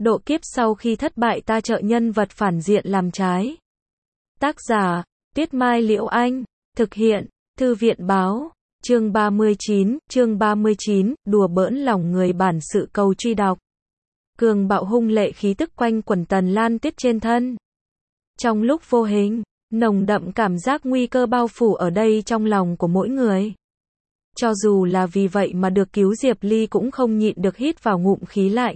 Độ kiếp sau khi thất bại ta trợ nhân vật phản diện làm trái. Tác giả, Tuyết Mai Liễu Anh. Thực hiện, Thư viện Báo. Chương 39, đùa bỡn lòng người bản sự cầu truy đọc. Cường bạo hung lệ khí tức quanh quẩn Tần Lan Tuyết trên thân. Trong lúc vô hình, nồng đậm cảm giác nguy cơ bao phủ ở đây trong lòng của mỗi người. Cho dù là vì vậy mà được cứu Diệp Ly cũng không nhịn được hít vào ngụm khí lạnh.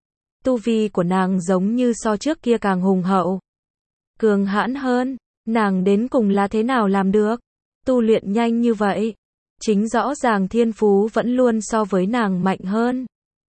Tu vi của nàng giống như so trước kia càng hùng hậu, cường hãn hơn, nàng đến cùng là thế nào làm được? Tu luyện nhanh như vậy, chính rõ ràng thiên phú vẫn luôn so với nàng mạnh hơn.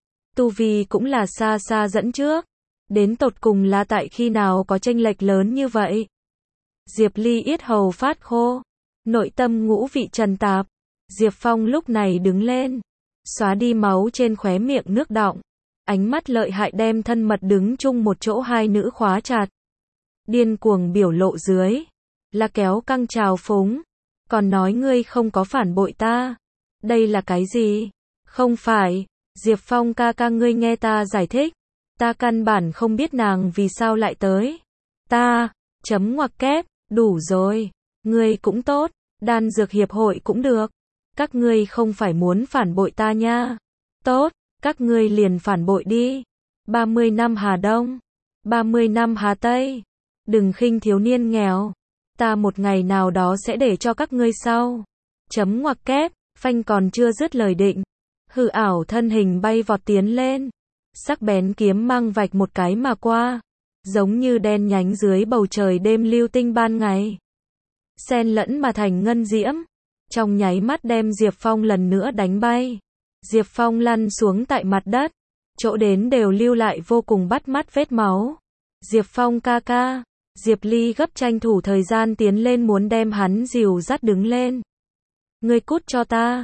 Tu vi cũng là xa xa dẫn trước, đến tột cùng là tại khi nào có chênh lệch lớn như vậy? Diệp Ly yết hầu phát khô, nội tâm ngũ vị trần tạp. Diệp Phong lúc này đứng lên, xóa đi máu trên khóe miệng nước đọng, ánh mắt lợi hại đem thân mật đứng chung một chỗ hai nữ khóa chặt. Điên cuồng biểu lộ dưới, là kéo căng trào phúng, còn nói ngươi không có phản bội ta. Đây là cái gì? Không phải, Diệp Phong ca ca ngươi nghe ta giải thích, ta căn bản không biết nàng vì sao lại tới. Ta, chấm ngoặc kép, đủ rồi, ngươi cũng tốt, đan dược hiệp hội cũng được. Các ngươi không phải muốn phản bội ta nha. Tốt, các ngươi liền phản bội đi. 30 năm Hà Đông, 30 năm Hà Tây. Đừng khinh thiếu niên nghèo. Ta một ngày nào đó sẽ để cho các ngươi sau. Chấm ngoặc kép, phanh còn chưa dứt lời định. Hư ảo thân hình bay vọt tiến lên. Sắc bén kiếm mang vạch một cái mà qua. Giống như đen nhánh dưới bầu trời đêm lưu tinh ban ngày. Xen lẫn mà thành ngân diễm. Trong nháy mắt đem Diệp Phong lần nữa đánh bay. Diệp Phong lăn xuống tại mặt đất, chỗ đến đều lưu lại vô cùng bắt mắt vết máu. Diệp Phong ca ca, Diệp Ly gấp tranh thủ thời gian tiến lên muốn đem hắn dìu dắt đứng lên. Ngươi cút cho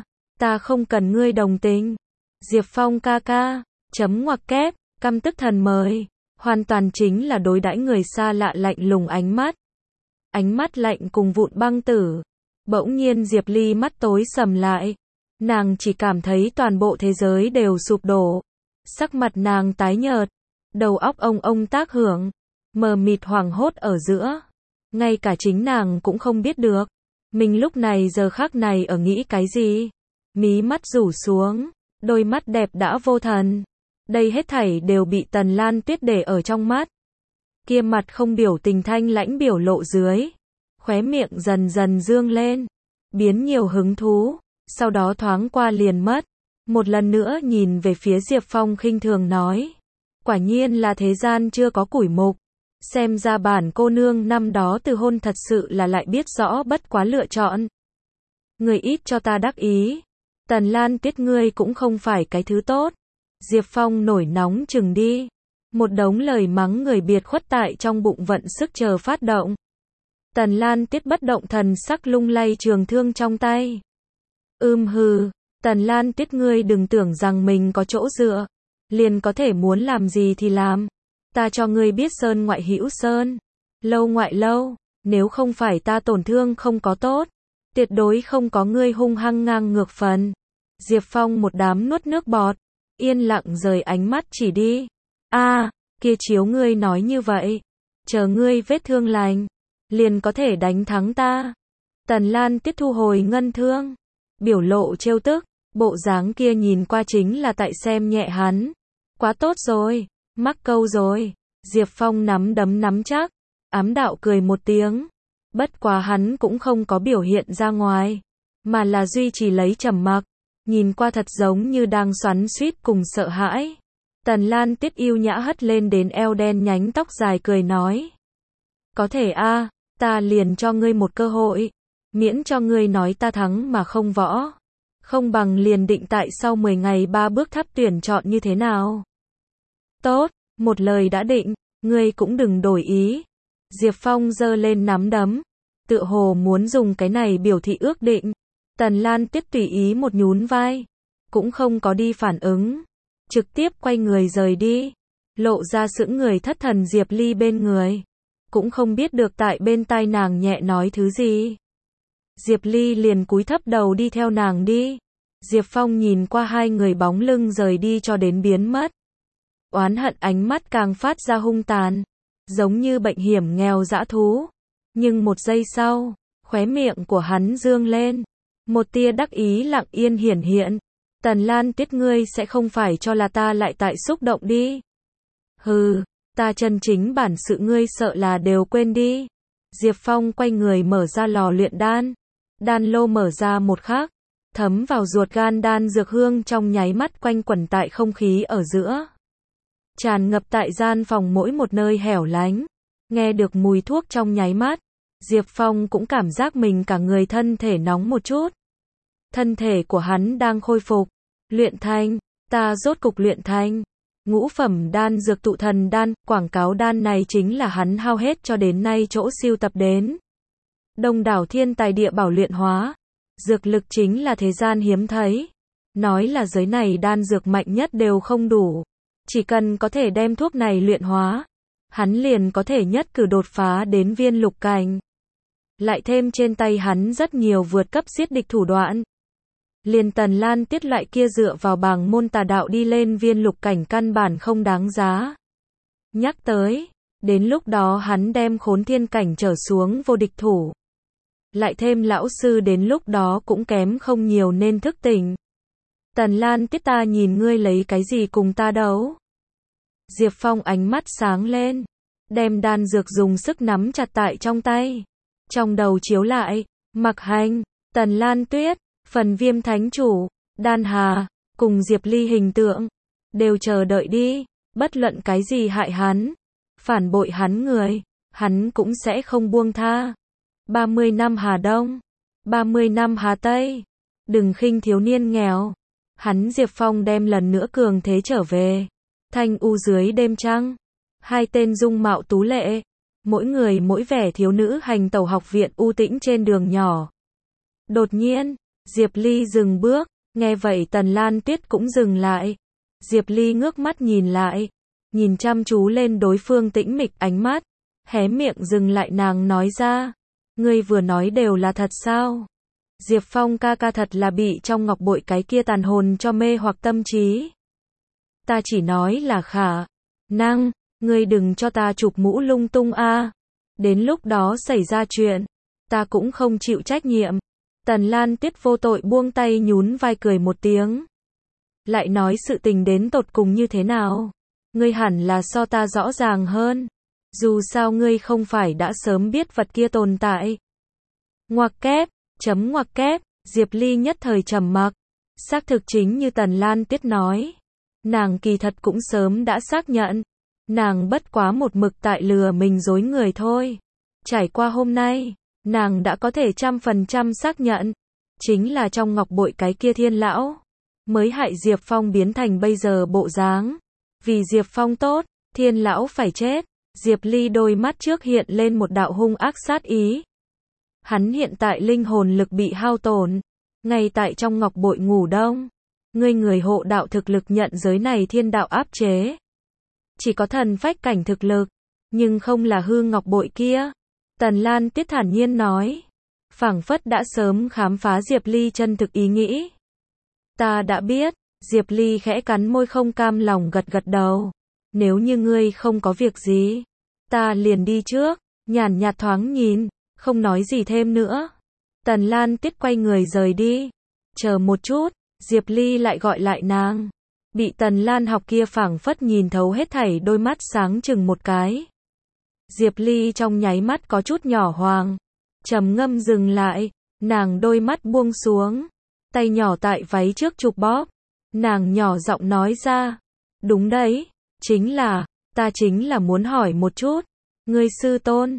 ta không cần ngươi đồng tình. Diệp Phong ca ca, chấm ngoặc kép, căm tức thần mời, hoàn toàn chính là đối đãi người xa lạ lạnh lùng ánh mắt. Ánh mắt lạnh cùng vụn băng tử. Bỗng nhiên Diệp Ly mắt tối sầm lại. Nàng chỉ cảm thấy toàn bộ thế giới đều sụp đổ. Sắc mặt nàng tái nhợt. Đầu óc ông tác hưởng. Mờ mịt hoảng hốt ở giữa. Ngay cả chính nàng cũng không biết được. Mình lúc này giờ khắc này ở nghĩ cái gì? Mí mắt rủ xuống. Đôi mắt đẹp đã vô thần. Đây hết thảy đều bị Tần Lan Tuyết để ở trong mắt. Kia mặt không biểu tình thanh lãnh biểu lộ dưới. Khóe miệng dần dần dương lên, biến nhiều hứng thú, sau đó thoáng qua liền mất. Một lần nữa nhìn về phía Diệp Phong khinh thường nói, quả nhiên là thế gian chưa có củi mục, xem ra bản cô nương năm đó từ hôn thật sự là lại biết rõ bất quá lựa chọn. Người ít cho ta đắc ý, Tần Lan Tuyết ngươi cũng không phải cái thứ tốt. Diệp Phong nổi nóng chừng đi, một đống lời mắng người biệt khuất tại trong bụng vận sức chờ phát động. Tần Lan Tuyết bất động thần sắc lung lay trường thương trong tay. Hừ, Tần Lan Tuyết ngươi đừng tưởng rằng mình có chỗ dựa, liền có thể muốn làm gì thì làm. Ta cho ngươi biết sơn ngoại hữu sơn, lâu ngoại lâu, nếu không phải ta tổn thương không có tốt, tuyệt đối không có ngươi hung hăng ngang ngược phần. Diệp Phong một đám nuốt nước bọt, yên lặng rời ánh mắt chỉ đi. Kia chiếu ngươi nói như vậy, chờ ngươi vết thương lành, liền có thể đánh thắng ta. Tần Lan Tuyết thu hồi ngân thương, biểu lộ trêu tức, bộ dáng kia nhìn qua chính là tại xem nhẹ hắn. Quá tốt rồi, mắc câu rồi. Diệp Phong nắm đấm nắm chắc, ám đạo cười một tiếng. Bất quá hắn cũng không có biểu hiện ra ngoài, mà là duy trì lấy trầm mặc, nhìn qua thật giống như đang xoắn xuýt cùng sợ hãi. Tần Lan Tuyết yêu nhã hất lên đến eo đen nhánh tóc dài cười nói, có thể ta liền cho ngươi một cơ hội, miễn cho ngươi nói ta thắng mà không võ. Không bằng liền định tại sau 10 ngày 3 bước tháp tuyển chọn như thế nào? Tốt, một lời đã định, ngươi cũng đừng đổi ý. Diệp Phong giơ lên nắm đấm, tựa hồ muốn dùng cái này biểu thị ước định. Tần Lan Tuyết tùy ý một nhún vai, cũng không có đi phản ứng, trực tiếp quay người rời đi, lộ ra sững người thất thần Diệp Ly bên người. Cũng không biết được tại bên tai nàng nhẹ nói thứ gì. Diệp Ly liền cúi thấp đầu đi theo nàng đi. Diệp Phong nhìn qua hai người bóng lưng rời đi cho đến biến mất. oán hận ánh mắt càng phát ra hung tàn, giống như bệnh hiểm nghèo dã thú. Nhưng một giây sau, khóe miệng của hắn dương lên, một tia đắc ý lặng yên hiển hiện. Tần Lan Tiết, ngươi sẽ không phải cho là ta lại tại xúc động đi. Hừ, ta chân chính bản sự ngươi sợ là đều quên đi. Diệp Phong quay người mở ra lò luyện đan. Đan lô mở ra một khắc, thấm vào ruột gan đan dược hương trong nháy mắt quanh quẩn tại không khí ở giữa. Tràn ngập tại gian phòng mỗi một nơi hẻo lánh. Nghe được mùi thuốc trong nháy mắt, Diệp Phong cũng cảm giác mình cả người thân thể nóng một chút. Thân thể của hắn đang khôi phục. Luyện thành, ta rốt cục luyện thành. Ngũ phẩm đan dược tụ thần đan, quảng cáo đan này chính là hắn hao hết cho đến nay chỗ sưu tập đến. Đông đảo thiên tài địa bảo luyện hóa, dược lực chính là thế gian hiếm thấy. Nói là giới này đan dược mạnh nhất đều không đủ. Chỉ cần có thể đem thuốc này luyện hóa, hắn liền có thể nhất cử đột phá đến viên lục cảnh. Lại thêm trên tay hắn rất nhiều vượt cấp giết địch thủ đoạn. Liền Tần Lan Tiết loại kia dựa vào bảng môn tà đạo đi lên viên lục cảnh căn bản không đáng giá. Nhắc tới, đến lúc đó hắn đem khốn thiên cảnh trở xuống vô địch thủ. Lại thêm lão sư đến lúc đó cũng kém không nhiều nên thức tỉnh. Tần Lan Tiết, ta nhìn ngươi lấy cái gì cùng ta đấu? Diệp Phong ánh mắt sáng lên, đem đan dược dùng sức nắm chặt tại trong tay. Trong đầu chiếu lại, Mặc Hành, Tần Lan Tuyết, Phần Viêm Thánh Chủ, Đan Hà, cùng Diệp Ly hình tượng, đều chờ đợi đi, bất luận cái gì hại hắn, phản bội hắn người, hắn cũng sẽ không buông tha. 30 năm Hà Đông, 30 năm Hà Tây, đừng khinh thiếu niên nghèo. Hắn Diệp Phong đem lần nữa cường thế trở về. Thanh u dưới đêm trăng, hai tên dung mạo tú lệ, mỗi người mỗi vẻ thiếu nữ hành tẩu học viện u tĩnh trên đường nhỏ. Đột nhiên, Diệp Ly dừng bước, nghe vậy Tần Lan Tuyết cũng dừng lại. Diệp Ly ngước mắt nhìn lại, nhìn chăm chú lên đối phương tĩnh mịch ánh mắt, hé miệng dừng lại nàng nói ra, ngươi vừa nói đều là thật sao? Diệp Phong ca ca thật là bị trong ngọc bội cái kia tàn hồn cho mê hoặc tâm trí. Ta chỉ nói là khả năng, ngươi đừng cho ta chụp mũ lung tung a. Đến lúc đó xảy ra chuyện, ta cũng không chịu trách nhiệm. Tần Lan Tiết vô tội buông tay nhún vai cười một tiếng. Lại nói sự tình đến tột cùng như thế nào? Ngươi hẳn là so ta rõ ràng hơn. Dù sao ngươi không phải đã sớm biết vật kia tồn tại. Ngoặc kép, ngoặc kép, Diệp Ly nhất thời trầm mặc. Xác thực chính như Tần Lan Tiết nói. Nàng kỳ thật cũng sớm đã xác nhận. Nàng bất quá một mực tại lừa mình dối người thôi. Trải qua hôm nay, nàng đã có thể 100% xác nhận. Chính là trong ngọc bội cái kia thiên lão mới hại Diệp Phong biến thành bây giờ bộ dáng. Vì Diệp Phong tốt, thiên lão phải chết. Diệp Ly đôi mắt trước hiện lên một đạo hung ác sát ý. Hắn hiện tại linh hồn lực bị hao tổn, ngay tại trong ngọc bội ngủ đông. Ngươi người hộ đạo thực lực nhận giới này thiên đạo áp chế. Chỉ có thần phách cảnh thực lực, nhưng không là hư ngọc bội kia. Tần Lan Tiết thản nhiên nói, phảng phất đã sớm khám phá Diệp Ly chân thực ý nghĩ. Ta đã biết. Diệp Ly khẽ cắn môi không cam lòng gật gật đầu. Nếu như ngươi không có việc gì, ta liền đi trước. Nhàn nhạt thoáng nhìn, không nói gì thêm nữa. Tần Lan Tiết quay người rời đi. Chờ một chút, Diệp Ly lại gọi lại nàng. Bị Tần Lan học kia phảng phất nhìn thấu hết thảy đôi mắt sáng chừng một cái. Diệp Ly trong nháy mắt có chút nhỏ hoàng. Trầm ngâm dừng lại, nàng đôi mắt buông xuống. Tay nhỏ tại váy trước chụp bóp. Nàng nhỏ giọng nói ra. Đúng đấy, ta chính là muốn hỏi một chút. Ngươi sư tôn,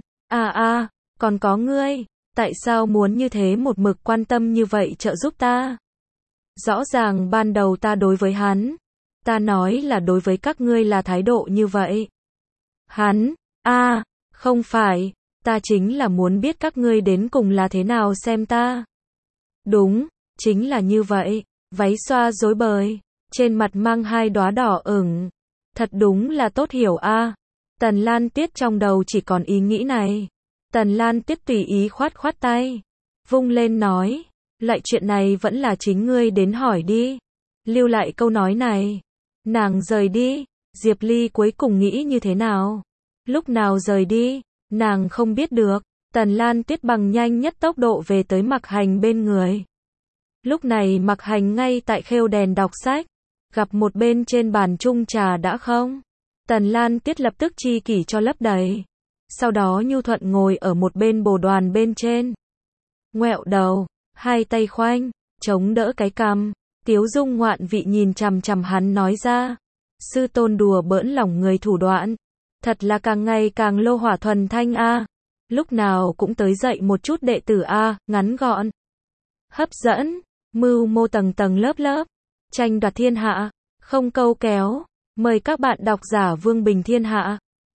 còn có ngươi, tại sao muốn như thế một mực quan tâm như vậy trợ giúp ta? Rõ ràng ban đầu ta đối với hắn, ta nói là đối với các ngươi là thái độ như vậy. Hắn, không phải, ta chính là muốn biết các ngươi đến cùng là thế nào xem ta. Đúng, chính là như vậy, váy xoa rối bời, trên mặt mang hai đóa đỏ ửng. Thật đúng là tốt hiểu a. Tần Lan Tiết trong đầu chỉ còn ý nghĩ này. Tần Lan Tiết tùy ý khoát khoát tay, vung lên nói, lại chuyện này vẫn là chính ngươi đến hỏi đi. Lưu lại câu nói này, nàng rời đi. Diệp Ly cuối cùng nghĩ như thế nào? Lúc nào rời đi? Nàng không biết được. Tần Lan Tuyết bằng nhanh nhất tốc độ về tới Mặc Hành bên người. Lúc này Mặc Hành ngay tại khêu đèn đọc sách, gặp một bên trên bàn chung trà đã không. Tần Lan Tuyết lập tức chi kỷ cho lấp đầy. Sau đó nhu thuận ngồi ở một bên bồ đoàn bên trên. Ngoẹo đầu, hai tay khoanh, chống đỡ cái cằm, tiếu dung ngoạn vị nhìn chằm chằm hắn nói ra. Sư tôn đùa bỡn lòng người thủ đoạn. Thật là càng ngày càng lô hỏa thuần thanh a. Lúc nào cũng tới dậy một chút đệ tử a, ngắn gọn, hấp dẫn, mưu mô tầng tầng lớp lớp, tranh đoạt thiên hạ, không câu kéo. Mời các bạn đọc giả Vương Bình Thiên Hạ.